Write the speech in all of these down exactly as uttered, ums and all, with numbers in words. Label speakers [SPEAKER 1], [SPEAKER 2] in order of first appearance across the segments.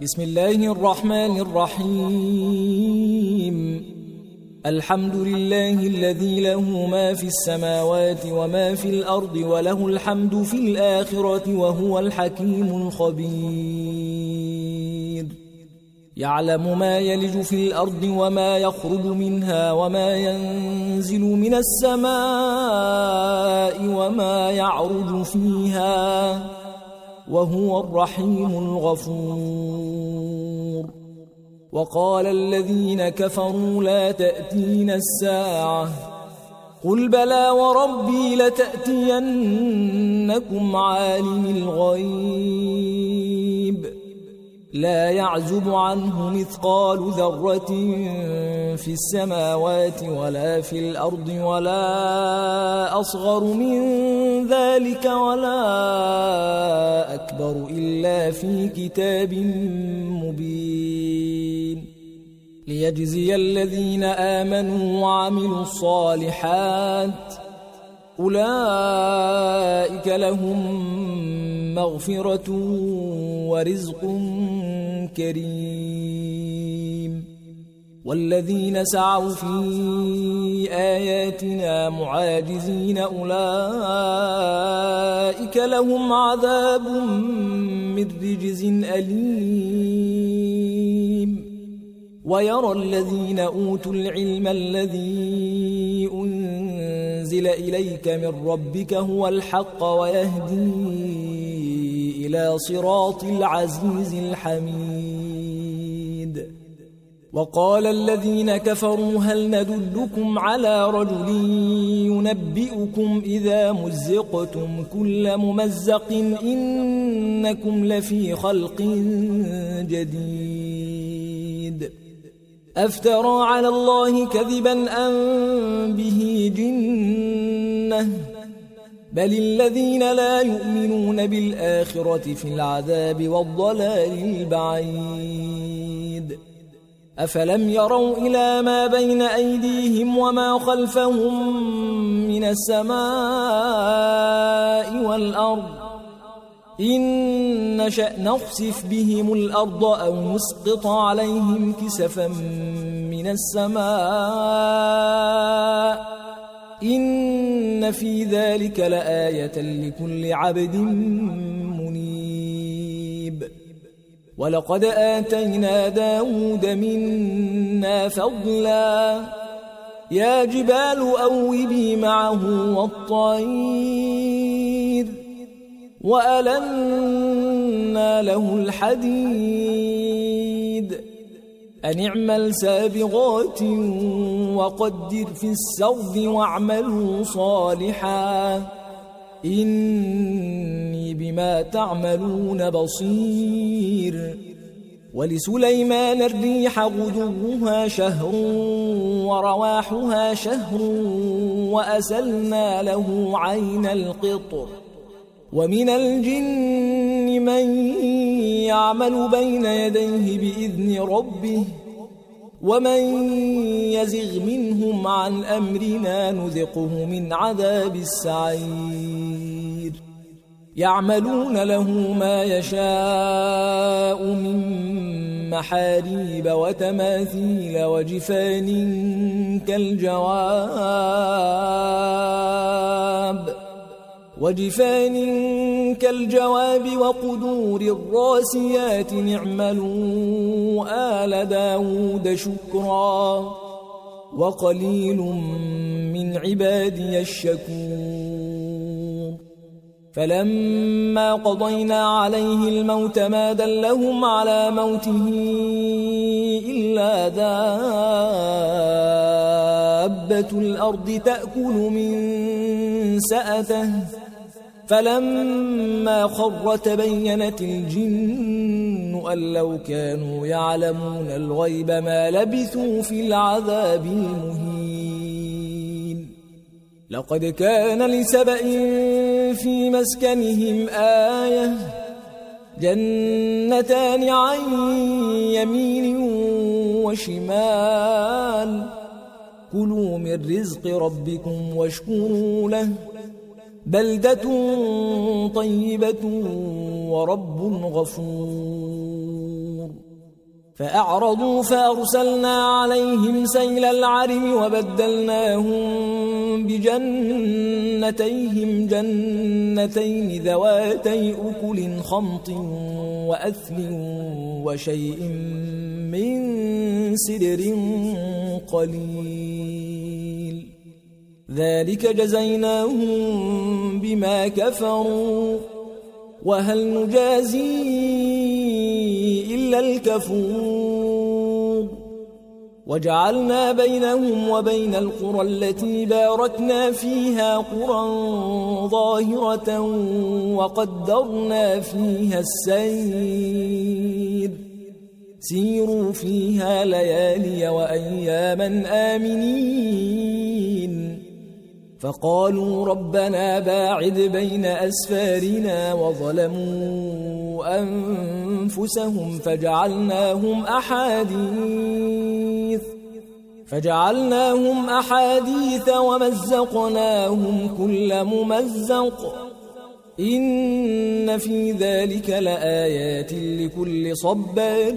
[SPEAKER 1] بسم الله الرحمن الرحيم. الحمد لله الذي له ما في السماوات وما في الأرض وله الحمد في الآخرة وهو الحكيم الخبير. يعلم ما يلج في الأرض وما يخرج منها وما ينزل من السماء وما يعرج فيها وهو الرحيم الغفور. وقال الذين كفروا لا تأتينا الساعة قل بلى وربي لتأتينكم عالم الغيب لا يعزب عنه مثقال ذرة في السماوات ولا في الأرض ولا أصغر من ذلك ولا أكبر إلا في كتاب مبين ليجزي الذين آمنوا وعملوا الصالحات أولئك لهم مغفرة ورزق كريم. والذين سعوا في آياتنا معاجزين أولئك لهم عذاب من رجز أليم. ويرى الذين أوتوا العلم الذي أنزل إليك من ربك هو الحق ويهدي إلى صراط العزيز الحميد. وقال الذين كفروا هل ندلكم على رجل ينبئكم إذا مزقتم كل ممزق إنكم لفي خلق جديد. أفترى على الله كذبا أم به جنة بل الذين لا يؤمنون بالآخرة في العذاب والضلال البعيد. أفلم يروا إلى ما بين أيديهم وما خلفهم من السماء والأرض إن نشأ نخسف بهم الأرض أو نسقط عليهم كسفا من السماء إن في ذلك لآية لكل عبد منيب. ولقد آتينا داود منا فضلا يا جبال أوبي معه والطير وألنا له الحديد أن اعمل سابغات وقدر في السرد واعملوا صالحا إني بما تعملون بصير. ولسليمان الريح غدوها شهر ورواحها شهر وأسلنا له عين القطر. ومن الجن من يعمل بين يديه بإذن ربه ومن يزغ منهم عن أمرنا نذقه من عذاب السعير. يعملون له ما يشاء من محاريب وتماثيل وجفان كالجواب وجفان كالجواب وقدور الراسيات اعملوا آل داود شكرا وقليل من عبادي الشكور. فلما قضينا عليه الموت ما دلهم على موته إلا دابة الأرض تأكل من سأته فلما خر تبينت الجن أن لو كانوا يعلمون الغيب ما لبثوا في العذاب المهين. لقد كان لسبأ في مسكنهم آية جنتان عن يمين وشمال كلوا من رزق ربكم واشكروا له بلدة طيبة ورب غفور. فأعرضوا فأرسلنا عليهم سيل العرم وبدلناهم بجنتيهم جنتين ذواتي أكل خمط وأثل وشيء من سدر قليل ذلك جزيناهم بما كفروا وهل نجازي إلا الكفور وجعلنا بينهم وبين القرى التي باركنا فيها قرى ظاهرة وقدرنا فيها السير سيروا فيها ليالي وأياما آمنين فقالوا ربنا باعد بين أسفارنا وظلموا أنفسهم فجعلناهم أحاديث فجعلناهم أحاديث ومزقناهم كل ممزق إن في ذلك لآيات لكل صبار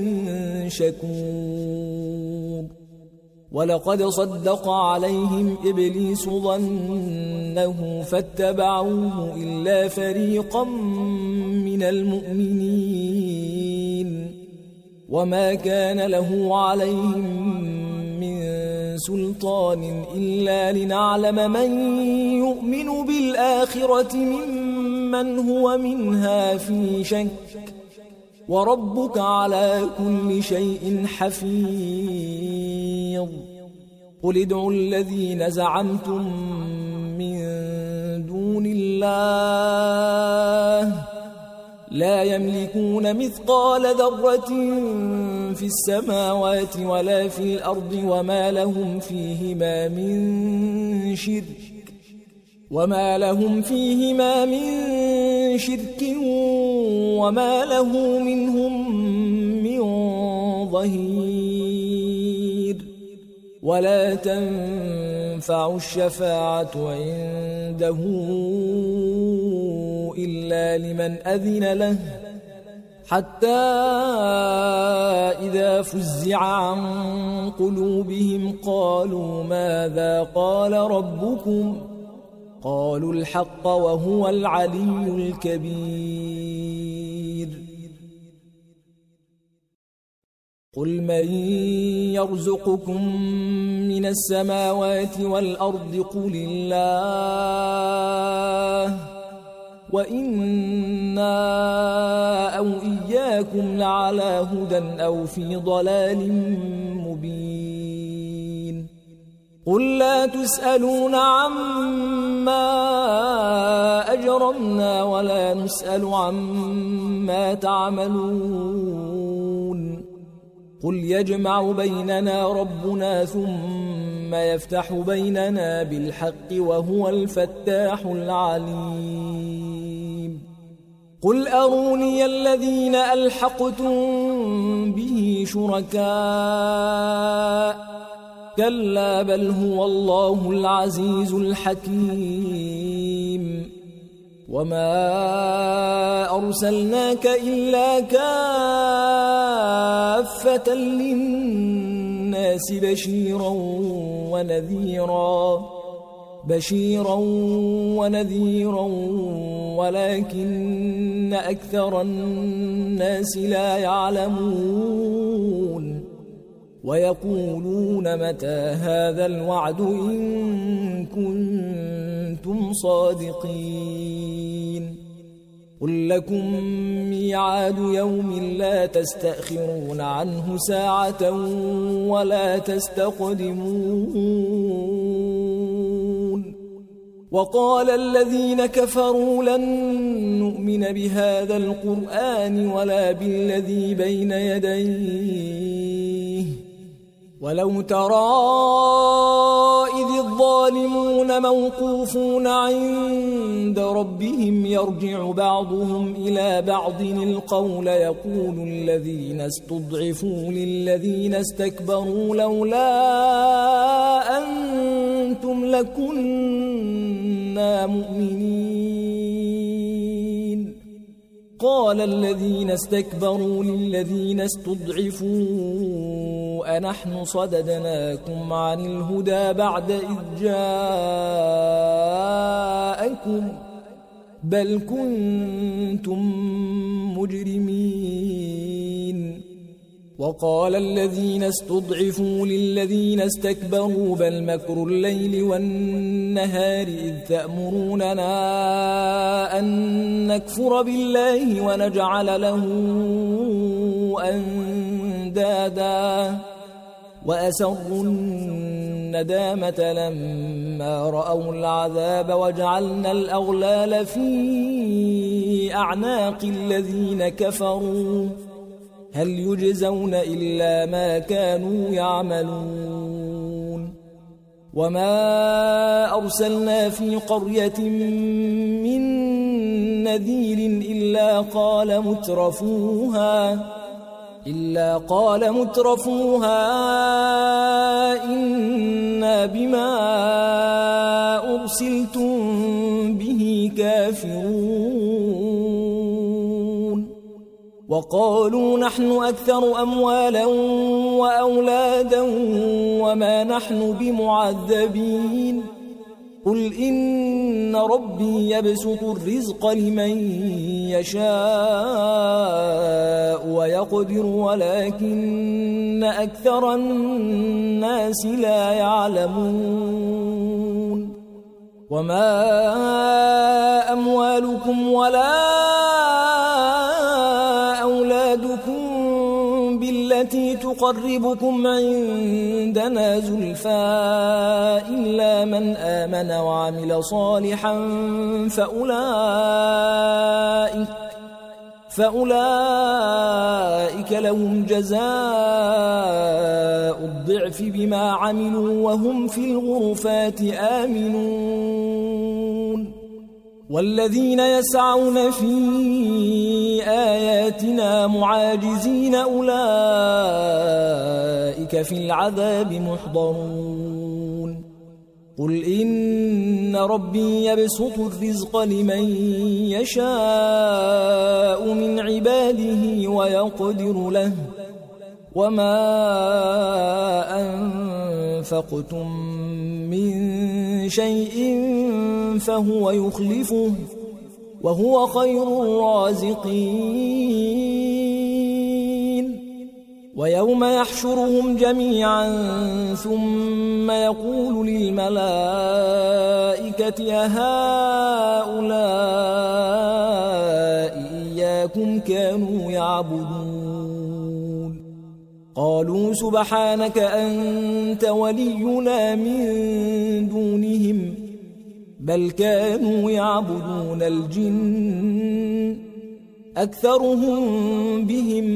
[SPEAKER 1] شكور ولقد صدق عليهم إبليس ظنه فاتبعوه إلا فريقا من المؤمنين وما كان له عليهم من سلطان إلا لنعلم من يؤمن بالآخرة ممن هو منها في شك وربك على كل شيء حفيظ قل ادعوا الذين زعمتم من دون الله لا يملكون مثقال ذرة في السماوات ولا في الأرض وما لهم فيهما من شرك وما لهم فيهما من شرك وما له منهم من ظهير ولا تنفع الشفاعة عنده إلا لمن أذن له حتى إذا فزع عن قلوبهم قالوا ماذا قال ربكم قالوا الحق وهو العلي الكبير قل من يرزقكم من السماوات والأرض قل الله وإنا أو إياكم لعلى هدى أو في ضلال مبين قل لا تسألون عما أجرمنا ولا نسأل عما تعملون قل يجمع بيننا ربنا ثم يفتح بيننا بالحق وهو الفتاح العليم قل أروني الذين ألحقتم به شركاء كلا بل هو الله العزيز الحكيم وما أرسلناك إلا كافة للناس بشيرا ونذيرا بشيرا ونذيرا ولكن أكثر الناس لا يعلمون ويقولون متى هذا الوعد إن كنتم صادقين قل لكم ميعاد يوم لا تستأخرون عنه ساعة ولا تستقدمون وقال الذين كفروا لن نؤمن بهذا القرآن ولا بالذي بين يديه ولو ترى إذ الظالمون موقوفون عند ربهم يرجع بعضهم إلى بعض القول يقول الذين استضعفوا للذين استكبروا لولا أنتم لكنا مؤمنين قال الذين استكبروا للذين استضعفوا أنحن صددناكم عن الهدى بعد إذ جاءكم بل كنتم مجرمين وقال الذين استضعفوا للذين استكبروا بل مكر الليل والنهار إذ تأمروننا أن نكفر بالله ونجعل له أندادا وأسروا الندامة لما رأوا العذاب وجعلنا الأغلال في أعناق الذين كفروا هل يجزون إلا ما كانوا يعملون وما أرسلنا في قرية من نذير إلا قال مترفوها إلا قال مترفوها إنا بما أرسلتم به كافرون وقالوا نحن أكثر أموالا وأولادا وما نحن بمعذبين قل إن ربي يبسط الرزق لمن يشاء ويقدر ولكن أكثر الناس لا يعلمون وما أموالكم ولا أولادكم بالتي تقربكم عندنا زلفى إلا من آمن وعمل صالحا فأولئك فأولئك لهم جزاء الضعف بما عملوا وهم في الغرفات آمنون والذين يسعون في آياتنا معاجزين أولئك في العذاب محضرون قل إن ربي يبسط الرزق لمن يشاء من عباده ويقدر له وما أنفقتم من شيء فهو يخلفه وهو خير الرازقين ويوم يحشرهم جميعا ثم يقول للملائكة أهؤلاء إياكم كانوا يعبدون قالوا سبحانك أنت ولينا من دونهم بل كانوا يعبدون الجن أكثرهم بهم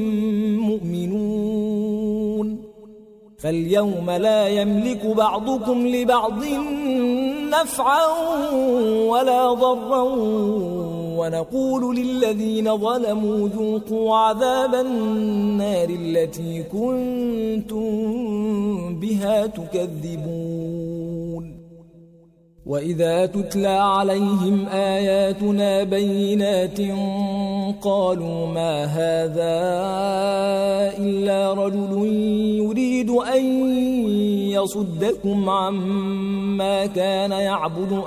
[SPEAKER 1] مؤمنون فاليوم لا يملك بعضكم لبعض نفعا ولا ضرا ونقول للذين ظلموا ذوقوا عذاب النار التي كنتم بها تكذبون وإذا تتلى عليهم آياتنا بينات قالوا ما هذا إلا رجل يريد أن يصدكم عما كان يعبد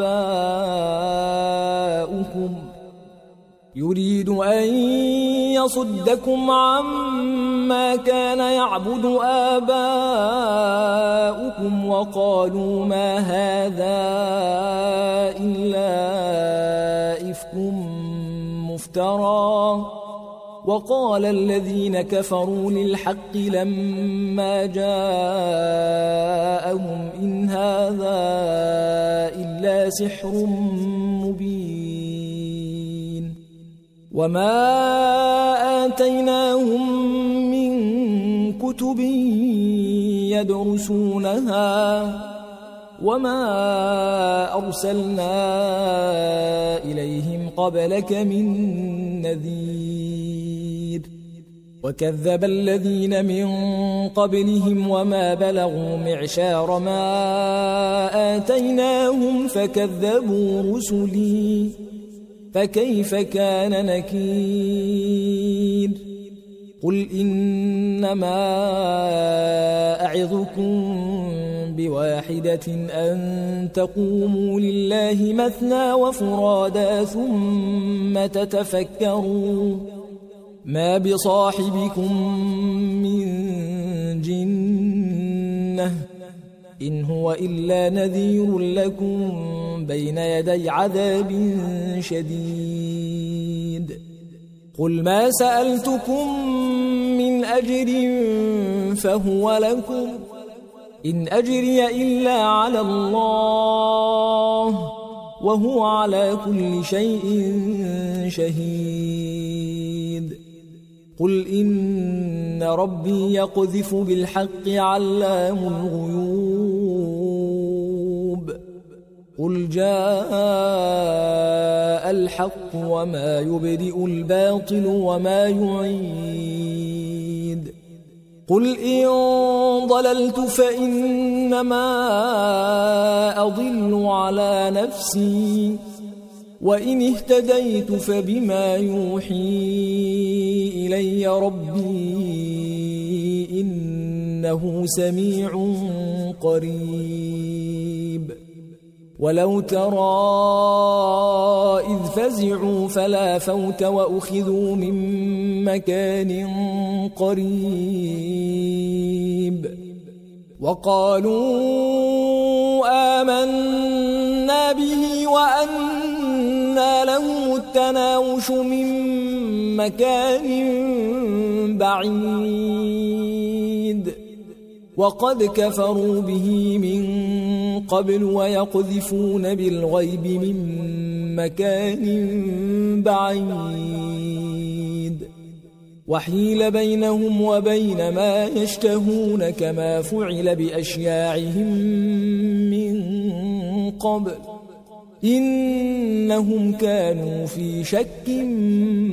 [SPEAKER 1] آباؤكم يريد أن يصدكم عما كان يعبد آباؤكم وقالوا ما هذا إلا إفك مفترى وقال الذين كفروا للحق لما جاءهم إن هذا إلا سحر مبين وما آتيناهم من كتب يدرسونها وما أرسلنا إليهم قبلك من نذير وكذب الذين من قبلهم وما بلغوا معشار ما آتيناهم فكذبوا رسلي فكيف كان نكير قل إنما أعظكم بواحدة أن تقوموا لله مثنى وفرادا ثم تتفكروا ما بصاحبكم من جنة إن هو إلا نذير لكم بين يدي عذاب شديد قل ما سألتكم من أجر فهو لكم إن أجري إلا على الله وهو على كل شيء شهيد قل إن ربي يقذف بالحق علام الغيوب قل جاء الحق وما يبدئ الباطل وما يعيد قل إن ضللت فإنما أضل على نفسي وإن اهتديت فبما يوحي إلي ربي إنه سميع قريب ولو ترى إذ فزعوا فلا فوت وأخذوا من مكان قريب وقالوا آمنا به وأنى لهم التناوش من مكان بعيد وقد كفروا به من قبل ويقذفون بالغيب من مكان بعيد وحيل بينهم وبين ما يشتهون كما فعل بأشياعهم من قبل إنهم كانوا في شك